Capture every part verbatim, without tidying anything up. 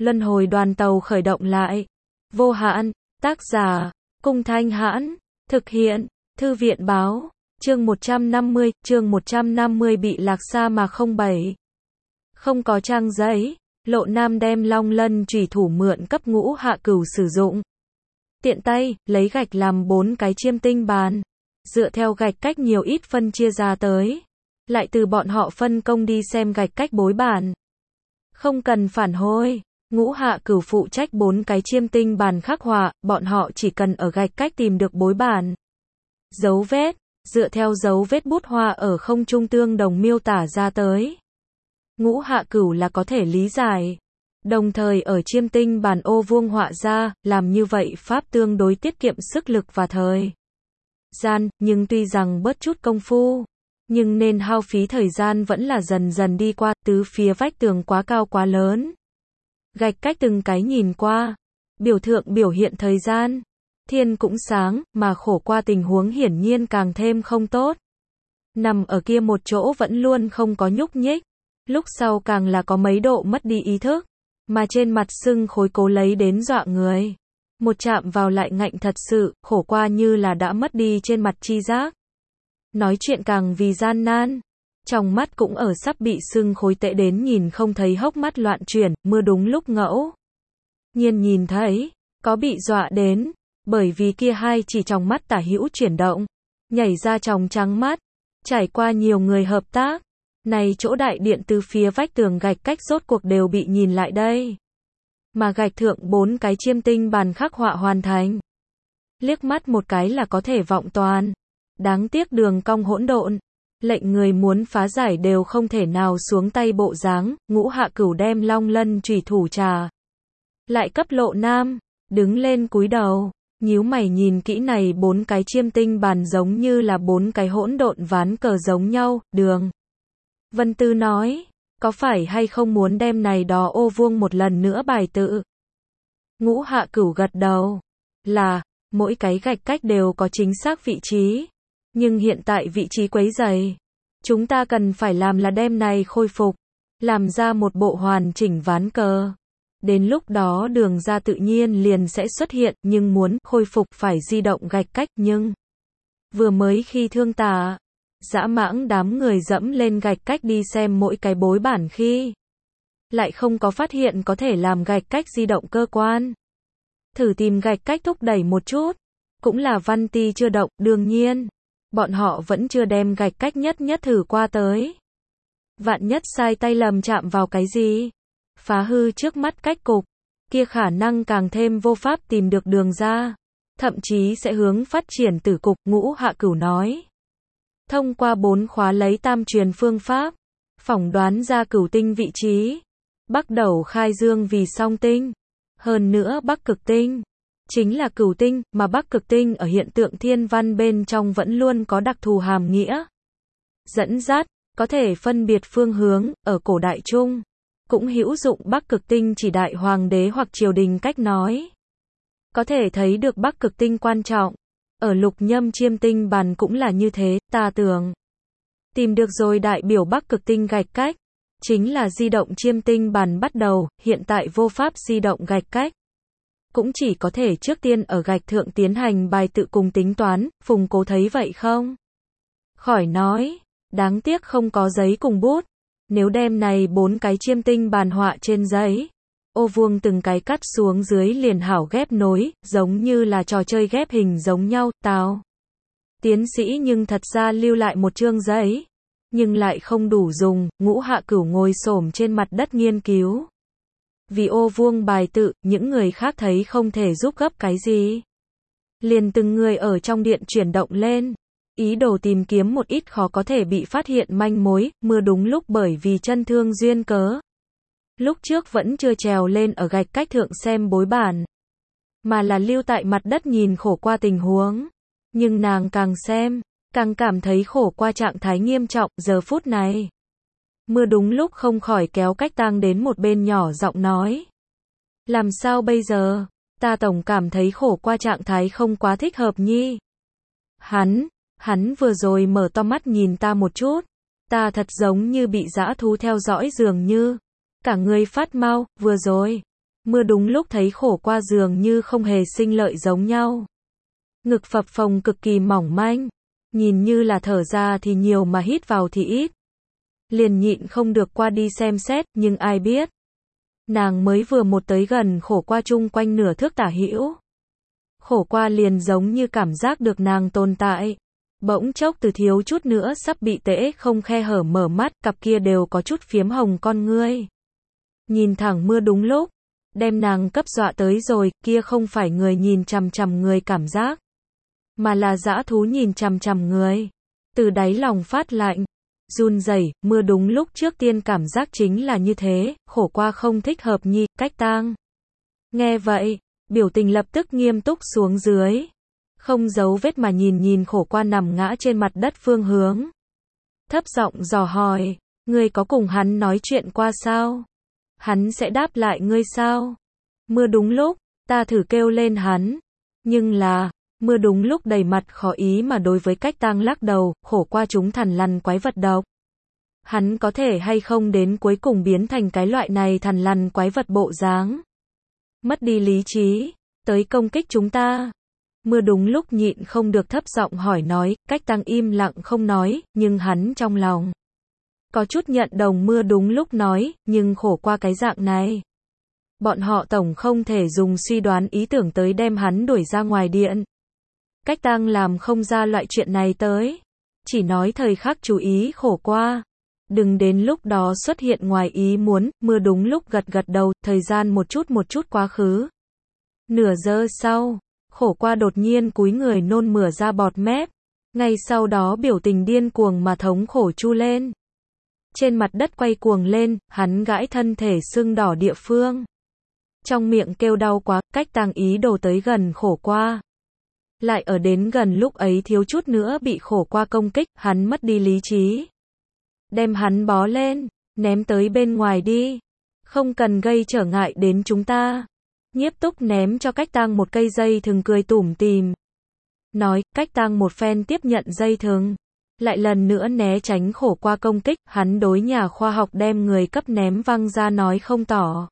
Luân hồi đoàn tàu khởi động lại. Vô hạn, tác giả, Cung Thanh Hãn, thực hiện, Thư viện Báo, chương một trăm năm mươi, chương một trăm năm mươi bị lạc xa mà không bảy. Không có trang giấy, Lộ Nam đem Long Lân chủy thủ mượn cấp Ngũ Hạ Cửu sử dụng. Tiện tay, lấy gạch làm bốn cái chiêm tinh bàn. Dựa theo gạch cách nhiều ít phân chia ra tới. Lại từ bọn họ phân công đi xem gạch cách bối bản. Không cần phản hồi. Ngũ Hạ Cửu phụ trách bốn cái chiêm tinh bàn khắc họa, bọn họ chỉ cần ở gạch cách tìm được bối bản. Dấu vết, dựa theo dấu vết bút hoa ở không trung tương đồng miêu tả ra tới. Ngũ Hạ Cửu là có thể lý giải. Đồng thời ở chiêm tinh bàn ô vuông họa ra, làm như vậy pháp tương đối tiết kiệm sức lực và thời gian, nhưng tuy rằng bớt chút công phu, nhưng nên hao phí thời gian vẫn là dần dần đi qua, tứ phía vách tường quá cao quá lớn. Gạch cách từng cái nhìn qua, biểu thượng biểu hiện thời gian. Thiên cũng sáng, mà khổ qua tình huống hiển nhiên càng thêm không tốt. Nằm ở kia một chỗ vẫn luôn không có nhúc nhích. Lúc sau càng là có mấy độ mất đi ý thức. Mà trên mặt sưng khối cố lấy đến dọa người. Một chạm vào lại ngạnh thật sự, khổ qua như là đã mất đi trên mặt chi giác. Nói chuyện càng vì gian nan. Trong mắt cũng ở sắp bị sưng khối tệ đến nhìn không thấy hốc mắt loạn chuyển, mưa đúng lúc ngẫu nhiên nhìn thấy, có bị dọa đến, bởi vì kia hai chỉ trong mắt tả hữu chuyển động, nhảy ra tròng trắng mắt, trải qua nhiều người hợp tác, này chỗ đại điện từ phía vách tường gạch cách rốt cuộc đều bị nhìn lại đây. Mà gạch thượng bốn cái chiêm tinh bàn khắc họa hoàn thành. Liếc mắt một cái là có thể vọng toàn. Đáng tiếc đường cong hỗn độn. Lệnh người muốn phá giải đều không thể nào xuống tay bộ dáng. Ngũ Hạ Cửu đem Long Lân chủy thủ trà lại cấp Lộ Nam, đứng lên cúi đầu, nhíu mày nhìn kỹ này bốn cái chiêm tinh bàn giống như là bốn cái hỗn độn ván cờ giống nhau. Đường Vân Tư nói, có phải hay không muốn đem này đó ô vuông một lần nữa bài tự? Ngũ Hạ Cửu gật đầu, là, mỗi cái gạch cách đều có chính xác vị trí. Nhưng hiện tại vị trí quấy rầy, chúng ta cần phải làm là đem này khôi phục, làm ra một bộ hoàn chỉnh ván cờ. Đến lúc đó đường ra tự nhiên liền sẽ xuất hiện, nhưng muốn khôi phục phải di động gạch cách. Nhưng vừa mới khi thương tà, dã mãng đám người dẫm lên gạch cách đi xem mỗi cái bối bản khi lại không có phát hiện có thể làm gạch cách di động cơ quan. Thử tìm gạch cách thúc đẩy một chút, cũng là văn ti chưa động, đương nhiên bọn họ vẫn chưa đem gạch cách nhất nhất thử qua tới. Vạn nhất sai tay lầm chạm vào cái gì, phá hư trước mắt cách cục, kia khả năng càng thêm vô pháp tìm được đường ra, thậm chí sẽ hướng phát triển tử cục. Ngũ Hạ Cửu nói, thông qua bốn khóa lấy tam truyền phương pháp, phỏng đoán ra cửu tinh vị trí. Bắc Đẩu khai dương vì song tinh, hơn nữa Bắc Cực Tinh chính là cửu tinh, mà Bắc Cực Tinh ở hiện tượng thiên văn bên trong vẫn luôn có đặc thù hàm nghĩa. Dẫn dắt, có thể phân biệt phương hướng, ở cổ đại Trung cũng hữu dụng Bắc Cực Tinh chỉ đại hoàng đế hoặc triều đình cách nói. Có thể thấy được Bắc Cực Tinh quan trọng. Ở lục nhâm chiêm tinh bàn cũng là như thế, ta tưởng tìm được rồi đại biểu Bắc Cực Tinh gạch cách, chính là di động chiêm tinh bàn bắt đầu, hiện tại vô pháp di động gạch cách. Cũng chỉ có thể trước tiên ở gạch thượng tiến hành bài tự cùng tính toán. Phùng Cố thấy vậy không? Khỏi nói, đáng tiếc không có giấy cùng bút. Nếu đem này bốn cái chiêm tinh bàn họa trên giấy, ô vuông từng cái cắt xuống dưới liền hảo ghép nối, giống như là trò chơi ghép hình giống nhau. Tào tiến sĩ nhưng thật ra lưu lại một chương giấy, nhưng lại không đủ dùng. Ngũ Hạ Cửu ngồi xổm trên mặt đất nghiên cứu. Vì ô vuông bài tự, những người khác thấy không thể giúp gấp cái gì, liền từng người ở trong điện chuyển động lên, ý đồ tìm kiếm một ít khó có thể bị phát hiện manh mối. Mưa đúng lúc bởi vì chân thương duyên cớ, lúc trước vẫn chưa trèo lên ở gạch cách thượng xem bối bản, mà là lưu tại mặt đất nhìn khổ qua tình huống. Nhưng nàng càng xem, càng cảm thấy khổ qua trạng thái nghiêm trọng. Giờ phút này, mưa đúng lúc không khỏi kéo Cách Tang đến một bên nhỏ giọng nói, làm sao bây giờ, ta tổng cảm thấy khổ qua trạng thái không quá thích hợp nhi. Hắn, hắn vừa rồi mở to mắt nhìn ta một chút, ta thật giống như bị dã thú theo dõi dường như, cả người phát mau. Vừa rồi Mưa đúng lúc thấy khổ qua dường như không hề sinh lợi giống nhau. Ngực phập phồng cực kỳ mỏng manh, nhìn như là thở ra thì nhiều mà hít vào thì ít. Liền nhịn không được qua đi xem xét, nhưng ai biết. Nàng mới vừa một tới gần khổ qua chung quanh nửa thước tả hữu. Khổ qua liền giống như cảm giác được nàng tồn tại. Bỗng chốc từ thiếu chút nữa sắp bị tễ không khe hở mở mắt, cặp kia đều có chút phiếm hồng con ngươi. Nhìn thẳng mưa đúng lúc, đem nàng cấp dọa tới rồi, kia không phải người nhìn chằm chằm người cảm giác, mà là dã thú nhìn chằm chằm người. Từ đáy lòng phát lạnh, run rẩy, mưa đúng lúc trước tiên cảm giác chính là như thế, khổ qua không thích hợp nhi, cách tang. Nghe vậy, biểu tình lập tức nghiêm túc xuống dưới. Không giấu vết mà nhìn nhìn khổ qua nằm ngã trên mặt đất phương hướng. Thấp giọng dò hỏi, ngươi có cùng hắn nói chuyện qua sao? Hắn sẽ đáp lại ngươi sao? Mưa đúng lúc, ta thử kêu lên hắn. Nhưng là, mưa đúng lúc đầy mặt khó ý mà đối với cách tang lắc đầu, khổ qua chúng thằn lằn quái vật độc. Hắn có thể hay không đến cuối cùng biến thành cái loại này thằn lằn quái vật bộ dáng. Mất đi lý trí, tới công kích chúng ta. Mưa đúng lúc nhịn không được thấp giọng hỏi nói, cách tang im lặng không nói, nhưng hắn trong lòng có chút nhận đồng mưa đúng lúc nói, nhưng khổ qua cái dạng này. Bọn họ tổng không thể dùng suy đoán ý tưởng tới đem hắn đuổi ra ngoài điện. Cách tang làm không ra loại chuyện này tới. Chỉ nói thời khắc chú ý khổ qua. Đừng đến lúc đó xuất hiện ngoài ý muốn, mưa đúng lúc gật gật đầu, thời gian một chút một chút quá khứ. Nửa giờ sau, khổ qua đột nhiên cúi người nôn mửa ra bọt mép. Ngay sau đó biểu tình điên cuồng mà thống khổ chu lên. Trên mặt đất quay cuồng lên, hắn gãi thân thể sưng đỏ địa phương. Trong miệng kêu đau quá, cách tang ý đồ tới gần khổ qua. Lại ở đến gần lúc ấy thiếu chút nữa bị khổ qua công kích, hắn mất đi lý trí. Đem hắn bó lên, ném tới bên ngoài đi. Không cần gây trở ngại đến chúng ta. Nhiếp Túc ném cho cách tang một cây dây thừng cười tủm tỉm. Nói, cách tang một phen tiếp nhận dây thừng. Lại lần nữa né tránh khổ qua công kích, hắn đối nhà khoa học đem người cấp ném văng ra nói không tỏ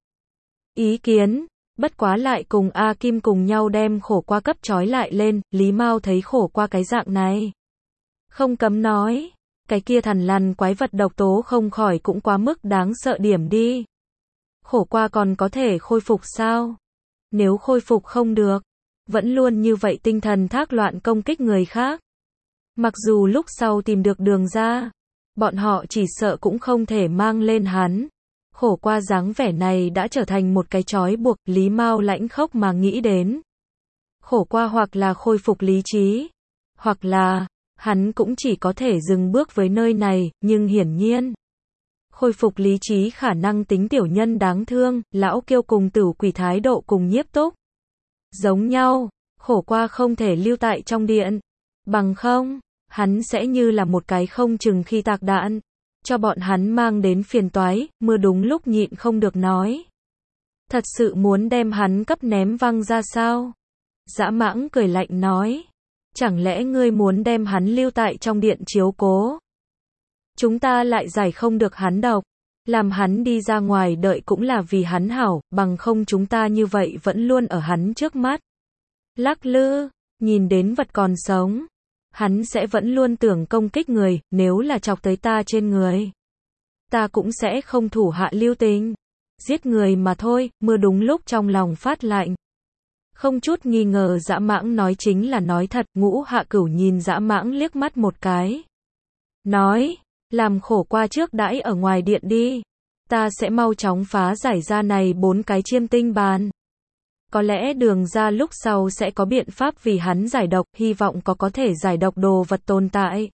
ý kiến, bất quá lại cùng A Kim cùng nhau đem khổ qua cấp trói lại lên, Lý Mao thấy khổ qua cái dạng này. Không cấm nói, cái kia thằn lằn quái vật độc tố không khỏi cũng quá mức đáng sợ điểm đi. Khổ qua còn có thể khôi phục sao? Nếu khôi phục không được, vẫn luôn như vậy tinh thần thác loạn công kích người khác. Mặc dù lúc sau tìm được đường ra, bọn họ chỉ sợ cũng không thể mang lên hắn. Khổ qua dáng vẻ này đã trở thành một cái trói buộc, Lý Mao lãnh khốc mà nghĩ đến. Khổ qua hoặc là khôi phục lý trí, hoặc là, hắn cũng chỉ có thể dừng bước với nơi này, nhưng hiển nhiên. Khôi phục lý trí khả năng tính tiểu nhân đáng thương, lão kiêu cùng Tửu Quỷ thái độ cùng Nhiếp Túc. Giống nhau, khổ qua không thể lưu tại trong điện. Bằng không, hắn sẽ như là một cái không chừng khi tạc đạn. Cho bọn hắn mang đến phiền toái, mưa đúng lúc nhịn không được nói. Thật sự muốn đem hắn cấp ném văng ra sao? Dã Mãng cười lạnh nói. Chẳng lẽ ngươi muốn đem hắn lưu tại trong điện chiếu cố? Chúng ta lại giải không được hắn độc. Làm hắn đi ra ngoài đợi cũng là vì hắn hảo, bằng không chúng ta như vậy vẫn luôn ở hắn trước mắt. Lắc lư, nhìn đến vật còn sống. Hắn sẽ vẫn luôn tưởng công kích người, nếu là chọc tới ta trên người. Ta cũng sẽ không thủ hạ lưu tình. Giết người mà thôi, mưa đúng lúc trong lòng phát lạnh. Không chút nghi ngờ Dã Mãng nói chính là nói thật, Ngũ Hạ Cửu nhìn Dã Mãng liếc mắt một cái. Nói, làm khổ qua trước đãi ở ngoài điện đi. Ta sẽ mau chóng phá giải ra này bốn cái chiêm tinh bàn. Có lẽ đường ra lúc sau sẽ có biện pháp vì hắn giải độc, hy vọng có có thể giải độc đồ vật tồn tại.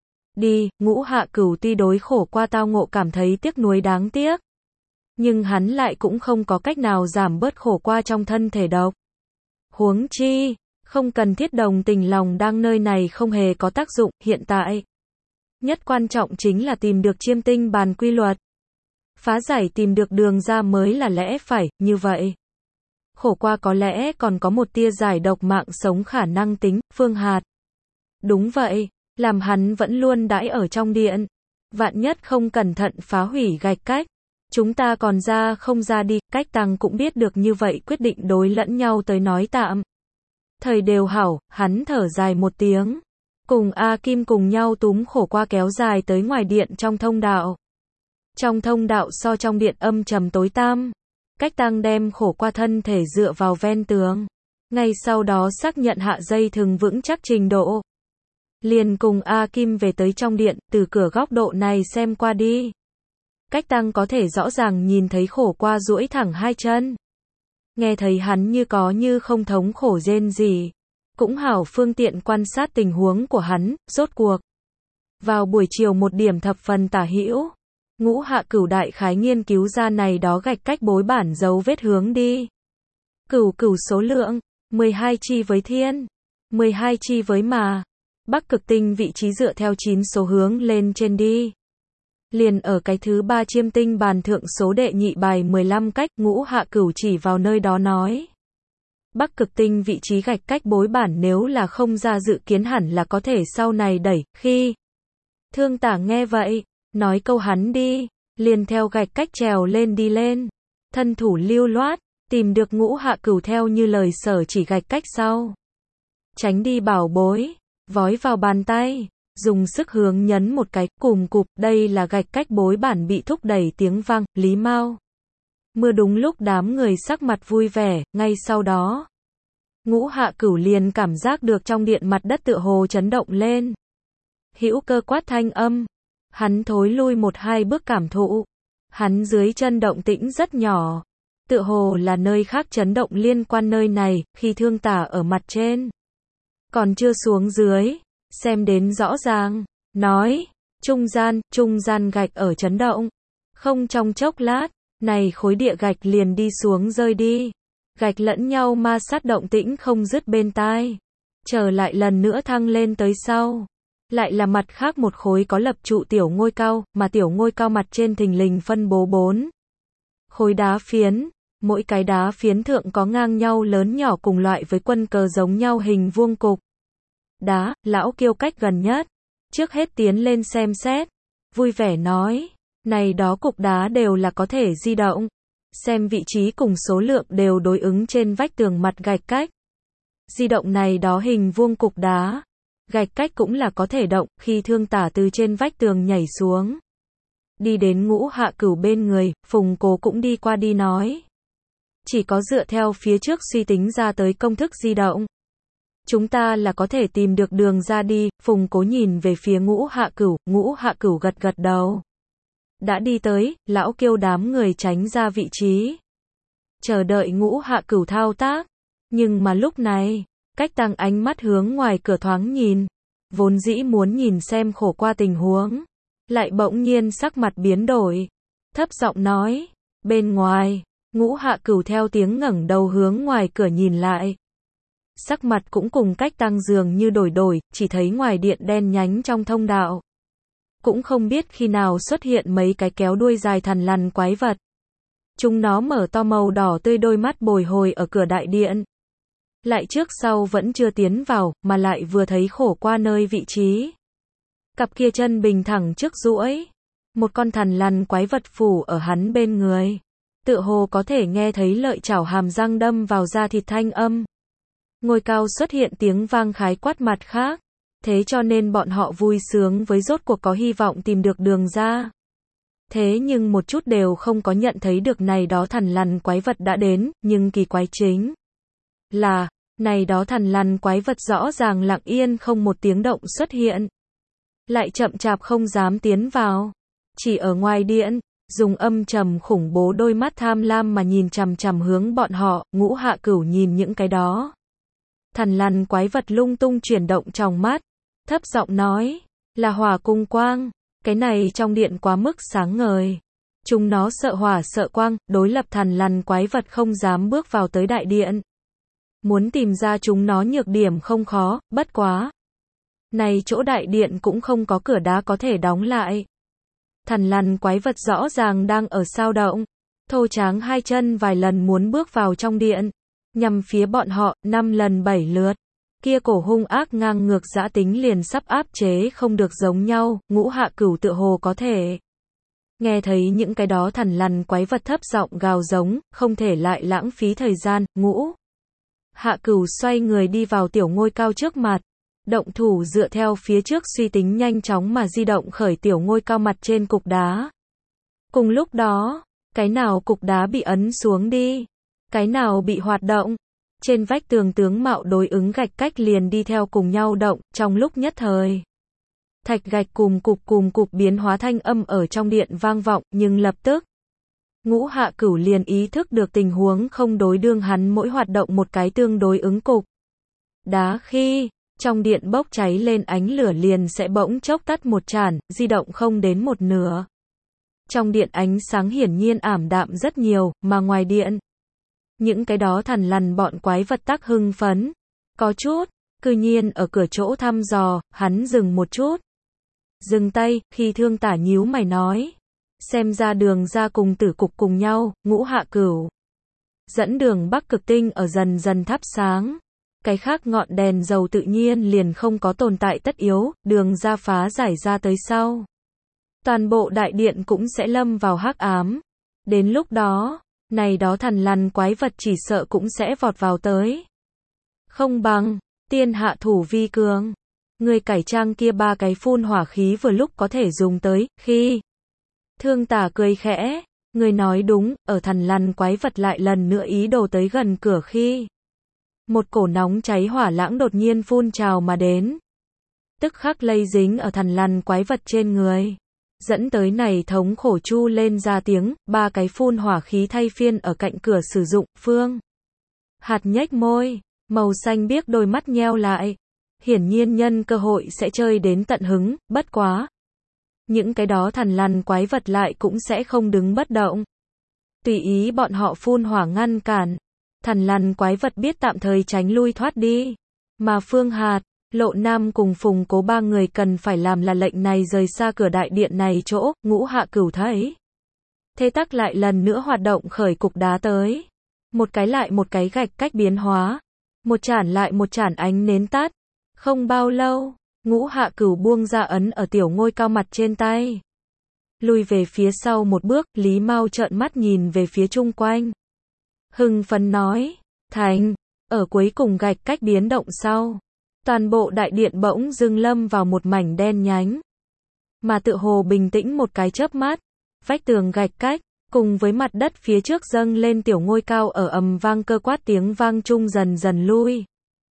Đi, Ngũ Hạ Cửu tuy đối khổ qua tao ngộ cảm thấy tiếc nuối đáng tiếc. Nhưng hắn lại cũng không có cách nào giảm bớt khổ qua trong thân thể độc. Huống chi, không cần thiết đồng tình lòng đang nơi này không hề có tác dụng, hiện tại. Nhất quan trọng chính là tìm được chiêm tinh bàn quy luật. Phá giải tìm được đường ra mới là lẽ phải, như vậy. Khổ qua có lẽ còn có một tia giải độc mạng sống khả năng tính, Phương Hạt. Đúng vậy, làm hắn vẫn luôn đãi ở trong điện. Vạn nhất không cẩn thận phá hủy gạch cách. Chúng ta còn ra không ra đi, Cách Tăng cũng biết được như vậy quyết định đối lẫn nhau tới nói tạm. Thời đều hảo, hắn thở dài một tiếng. Cùng A Kim cùng nhau túm khổ qua kéo dài tới ngoài điện trong thông đạo. Trong thông đạo so trong điện âm trầm tối tăm. Cách Tăng đem khổ qua thân thể dựa vào ven tường. Ngay sau đó xác nhận hạ dây thừng vững chắc trình độ. Liền cùng A Kim về tới trong điện, từ cửa góc độ này xem qua đi. Cách Tăng có thể rõ ràng nhìn thấy khổ qua duỗi thẳng hai chân. Nghe thấy hắn như có như không thống khổ rên gì. Cũng hảo phương tiện quan sát tình huống của hắn, rốt cuộc. Vào buổi chiều một điểm thập phần tả hữu. Ngũ Hạ Cửu đại khái nghiên cứu ra này đó gạch cách bối bản dấu vết hướng đi. Cửu cửu số lượng, mười hai chi với thiên, mười hai chi với mà. Bắc cực tinh vị trí dựa theo chín số hướng lên trên đi. Liền ở cái thứ ba chiêm tinh bàn thượng số đệ nhị bài mười lăm cách, Ngũ Hạ Cửu chỉ vào nơi đó nói. Bắc cực tinh vị trí gạch cách bối bản nếu là không ra dự kiến hẳn là có thể sau này đẩy, khi. Thương Tả nghe vậy, nói câu hắn đi, liền theo gạch cách trèo lên đi lên. Thân thủ lưu loát, tìm được Ngũ Hạ Cửu theo như lời sở chỉ gạch cách sau. Tránh đi bảo bối, vói vào bàn tay, dùng sức hướng nhấn một cái, cùm cụp, đây là gạch cách bối bản bị thúc đẩy tiếng vang, Lý Mao. Mưa đúng lúc đám người sắc mặt vui vẻ, ngay sau đó. Ngũ Hạ Cửu liền cảm giác được trong điện mặt đất tựa hồ chấn động lên. Hữu cơ quát thanh âm. Hắn thối lui một hai bước cảm thụ. Hắn dưới chân động tĩnh rất nhỏ. Tựa hồ là nơi khác chấn động liên quan nơi này, khi Thương Tả ở mặt trên. Còn chưa xuống dưới, xem đến rõ ràng, nói, trung gian, trung gian gạch ở chấn động. Không trong chốc lát, này khối địa gạch liền đi xuống rơi đi. Gạch lẫn nhau ma sát động tĩnh không dứt bên tai. Trở lại lần nữa thăng lên tới sau. Lại là mặt khác một khối có lập trụ tiểu ngôi cao, mà tiểu ngôi cao mặt trên thình lình phân bố bốn khối đá phiến, mỗi cái đá phiến thượng có ngang nhau lớn nhỏ cùng loại với quân cờ giống nhau hình vuông cục. Đá, lão Kiêu cách gần nhất, trước hết tiến lên xem xét, vui vẻ nói, này đó cục đá đều là có thể di động, xem vị trí cùng số lượng đều đối ứng trên vách tường mặt gạch cách. Di động này đó hình vuông cục đá. Gạch cách cũng là có thể động, khi Thương Tả từ trên vách tường nhảy xuống. Đi đến Ngũ Hạ Cửu bên người, Phùng Cố cũng đi qua đi nói. Chỉ có dựa theo phía trước suy tính ra tới công thức di động. Chúng ta là có thể tìm được đường ra đi, Phùng Cố nhìn về phía Ngũ Hạ Cửu, Ngũ Hạ Cửu gật gật đầu. Đã đi tới, lão Kiêu đám người tránh ra vị trí. Chờ đợi Ngũ Hạ Cửu thao tác. Nhưng mà lúc này, Cách Tăng ánh mắt hướng ngoài cửa thoáng nhìn, vốn dĩ muốn nhìn xem khổ qua tình huống, lại bỗng nhiên sắc mặt biến đổi, thấp giọng nói, bên ngoài. Ngũ Hạ Cửu theo tiếng ngẩng đầu hướng ngoài cửa nhìn lại. Sắc mặt cũng cùng Cách Tăng dường như đổi đổi, chỉ thấy ngoài điện đen nhánh trong thông đạo. Cũng không biết khi nào xuất hiện mấy cái kéo đuôi dài thằn lằn quái vật. Chúng nó mở to màu đỏ tươi đôi mắt bồi hồi ở cửa đại điện. Lại trước sau vẫn chưa tiến vào, mà lại vừa thấy khổ qua nơi vị trí. Cặp kia chân bình thẳng trước duỗi. Một con thằn lằn quái vật phủ ở hắn bên người. Tựa hồ có thể nghe thấy lợi chảo hàm răng đâm vào da thịt thanh âm. Ngôi cao xuất hiện tiếng vang khái quát mặt khác. Thế cho nên bọn họ vui sướng với rốt cuộc có hy vọng tìm được đường ra. Thế nhưng một chút đều không có nhận thấy được này đó thằn lằn quái vật đã đến, nhưng kỳ quái chính là, này đó thằn lằn quái vật rõ ràng lặng yên không một tiếng động xuất hiện. Lại chậm chạp không dám tiến vào. Chỉ ở ngoài điện, dùng âm trầm khủng bố đôi mắt tham lam mà nhìn chằm chằm hướng bọn họ, Ngũ Hạ Cửu nhìn những cái đó. Thằn lằn quái vật lung tung chuyển động trong mắt, thấp giọng nói, là hỏa cung quang, cái này trong điện quá mức sáng ngời. Chúng nó sợ hỏa sợ quang, đối lập thằn lằn quái vật không dám bước vào tới đại điện. Muốn tìm ra chúng nó nhược điểm không khó, bất quá. Này chỗ đại điện cũng không có cửa đá có thể đóng lại. Thằn lằn quái vật rõ ràng đang ở sao động, thô tráng hai chân vài lần muốn bước vào trong điện, nhằm phía bọn họ, năm lần bảy lượt. Kia cổ hung ác ngang ngược dã tính liền sắp áp chế không được giống nhau, Ngũ Hạ Cửu tựa hồ có thể Nghe thấy những cái đó thằn lằn quái vật thấp giọng gào giống, không thể lại lãng phí thời gian, Ngũ Hạ Cửu xoay người đi vào tiểu ngôi cao trước mặt. Động thủ dựa theo phía trước suy tính nhanh chóng mà di động khởi tiểu ngôi cao mặt trên cục đá. Cùng lúc đó, cái nào cục đá bị ấn xuống đi, cái nào bị hoạt động. Trên vách tường tướng mạo đối ứng gạch cách liền đi theo cùng nhau động, trong lúc nhất thời. Thạch gạch cùng cục cùng cục biến hóa thanh âm ở trong điện vang vọng, nhưng lập tức. Ngũ Hạ Cửu liền ý thức được tình huống không đối, đương hắn mỗi hoạt động một cái tương đối ứng cục đá khi, trong điện bốc cháy lên ánh lửa liền sẽ bỗng chốc tắt một chản, di động không đến một nửa. Trong điện ánh sáng hiển nhiên ảm đạm rất nhiều, mà ngoài điện, những cái đó thằn lằn bọn quái vật tắc hưng phấn. Có chút, cư nhiên ở cửa chỗ thăm dò, hắn dừng một chút. Dừng tay, khi Thương Tả nhíu mày nói. Xem ra đường ra cùng tử cục cùng nhau, Ngũ Hạ Cửu. Dẫn đường Bắc Cực Tinh ở dần dần thắp sáng. Cái khác ngọn đèn dầu tự nhiên liền không có tồn tại tất yếu, đường ra phá giải ra tới sau. Toàn bộ đại điện cũng sẽ lâm vào hắc ám. Đến lúc đó, này đó thằn lằn quái vật chỉ sợ cũng sẽ vọt vào tới. Không bằng, tiên hạ thủ vi cường. Người cải trang kia ba cái phun hỏa khí vừa lúc có thể dùng tới, khi. Thương Tả cười khẽ, người nói đúng, ở thằn lằn quái vật lại lần nữa ý đồ tới gần cửa khi. Một cổ nóng cháy hỏa lãng đột nhiên phun trào mà đến. Tức khắc lây dính ở thằn lằn quái vật trên người. Dẫn tới này thống khổ chu lên ra tiếng, ba cái phun hỏa khí thay phiên ở cạnh cửa sử dụng, Phương. Hạt nhếch môi, màu xanh biếc đôi mắt nheo lại. Hiển nhiên nhân cơ hội sẽ chơi đến tận hứng, bất quá. Những cái đó thằn lằn quái vật lại cũng sẽ không đứng bất động. Tùy ý bọn họ phun hỏa ngăn cản. Thằn lằn quái vật biết tạm thời tránh lui thoát đi. Mà Phương Hạt, Lộ Nam cùng Phùng Cố ba người cần phải làm là lệnh này rời xa cửa đại điện này chỗ, Ngũ Hạ Cửu thấy. Thế tắc lại lần nữa hoạt động khởi cục đá tới. Một cái lại một cái gạch cách biến hóa. Một chản lại một chản ánh nến tắt. Không bao lâu, Ngũ Hạ Cửu buông ra ấn ở tiểu ngôi cao mặt trên tay. Lùi về phía sau một bước, Lý Mao trợn mắt nhìn về phía chung quanh. Hưng phấn nói, thành, ở cuối cùng gạch cách biến động sau. Toàn bộ đại điện bỗng dưng lâm vào một mảnh đen nhánh. Mà tự hồ bình tĩnh một cái chớp mắt, vách tường gạch cách, cùng với mặt đất phía trước dâng lên tiểu ngôi cao ở ầm vang cơ quát tiếng vang chung dần dần lui.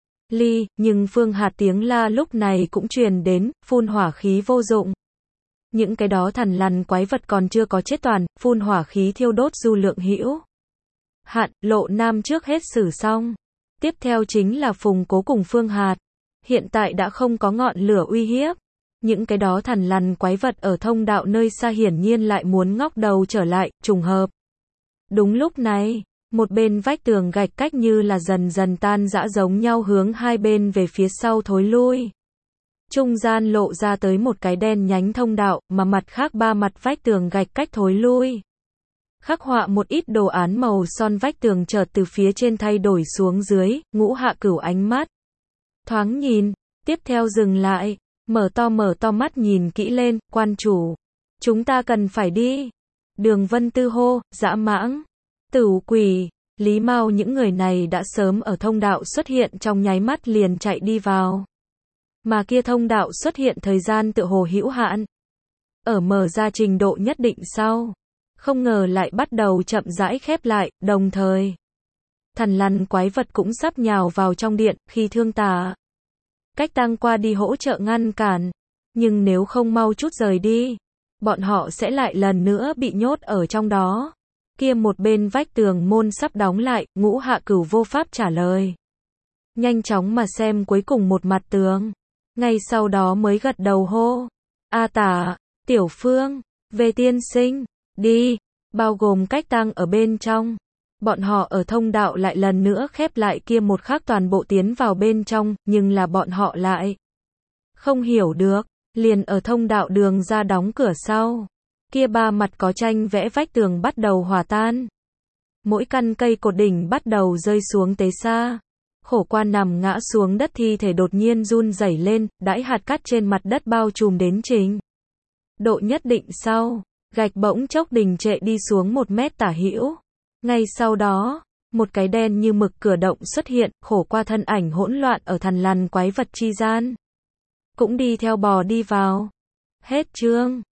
Ly, nhưng Phương Hạt tiếng la lúc này cũng truyền đến, phun hỏa khí vô dụng. Những cái đó thằn lằn quái vật còn chưa có chết toàn, phun hỏa khí thiêu đốt du lượng hữu hạn, Lộ Nam trước hết xử xong. Tiếp theo chính là Phùng Cố cùng Phương Hạt. Hiện tại đã không có ngọn lửa uy hiếp. Những cái đó thằn lằn quái vật ở thông đạo nơi xa hiển nhiên lại muốn ngóc đầu trở lại, trùng hợp. Đúng lúc này, một bên vách tường gạch cách như là dần dần tan rã giống nhau hướng hai bên về phía sau thối lui. Trung gian lộ ra tới một cái đen nhánh thông đạo, mà mặt khác ba mặt vách tường gạch cách thối lui. Khắc họa một ít đồ án màu son vách tường chợt từ phía trên thay đổi xuống dưới, Ngũ Hạ Cửu ánh mắt. Thoáng nhìn, tiếp theo dừng lại, mở to mở to mắt nhìn kỹ lên, quan chủ. Chúng ta cần phải đi. Đường Vân Tư hô, dã mãng, Tửu Quỷ, Lý Mao những người này đã sớm ở thông đạo xuất hiện trong nháy mắt liền chạy đi vào. Mà kia thông đạo xuất hiện thời gian tự hồ hữu hạn. Ở mở ra trình độ nhất định sau. Không ngờ lại bắt đầu chậm rãi khép lại, đồng thời. Thằn lằn quái vật cũng sắp nhào vào trong điện, khi Thương Tả. Cách tăng qua đi hỗ trợ ngăn cản. Nhưng nếu không mau chút rời đi, bọn họ sẽ lại lần nữa bị nhốt ở trong đó. Kia một bên vách tường môn sắp đóng lại, Ngũ Hạ Cửu vô pháp trả lời. Nhanh chóng mà xem cuối cùng một mặt tường. Ngay sau đó mới gật đầu hô. A Tả, Tiểu Phương, về tiên sinh, đi, bao gồm cách tăng ở bên trong. Bọn họ ở thông đạo lại lần nữa khép lại kia một khắc toàn bộ tiến vào bên trong, nhưng là bọn họ lại không hiểu được, liền ở thông đạo đường ra đóng cửa sau. Kia ba mặt có tranh vẽ vách tường bắt đầu hòa tan. Mỗi căn cây cột đỉnh bắt đầu rơi xuống tế xa. Khổ quan nằm ngã xuống đất thi thể đột nhiên run rẩy lên, đãi hạt cát trên mặt đất bao trùm đến trình độ nhất định sau. Gạch bỗng chốc đình trệ đi xuống một mét tả hữu. Ngay sau đó, một cái đen như mực cửa động xuất hiện, khổ qua thân ảnh hỗn loạn ở thằn lằn quái vật chi gian. Cũng đi theo bò đi vào. Hết chương.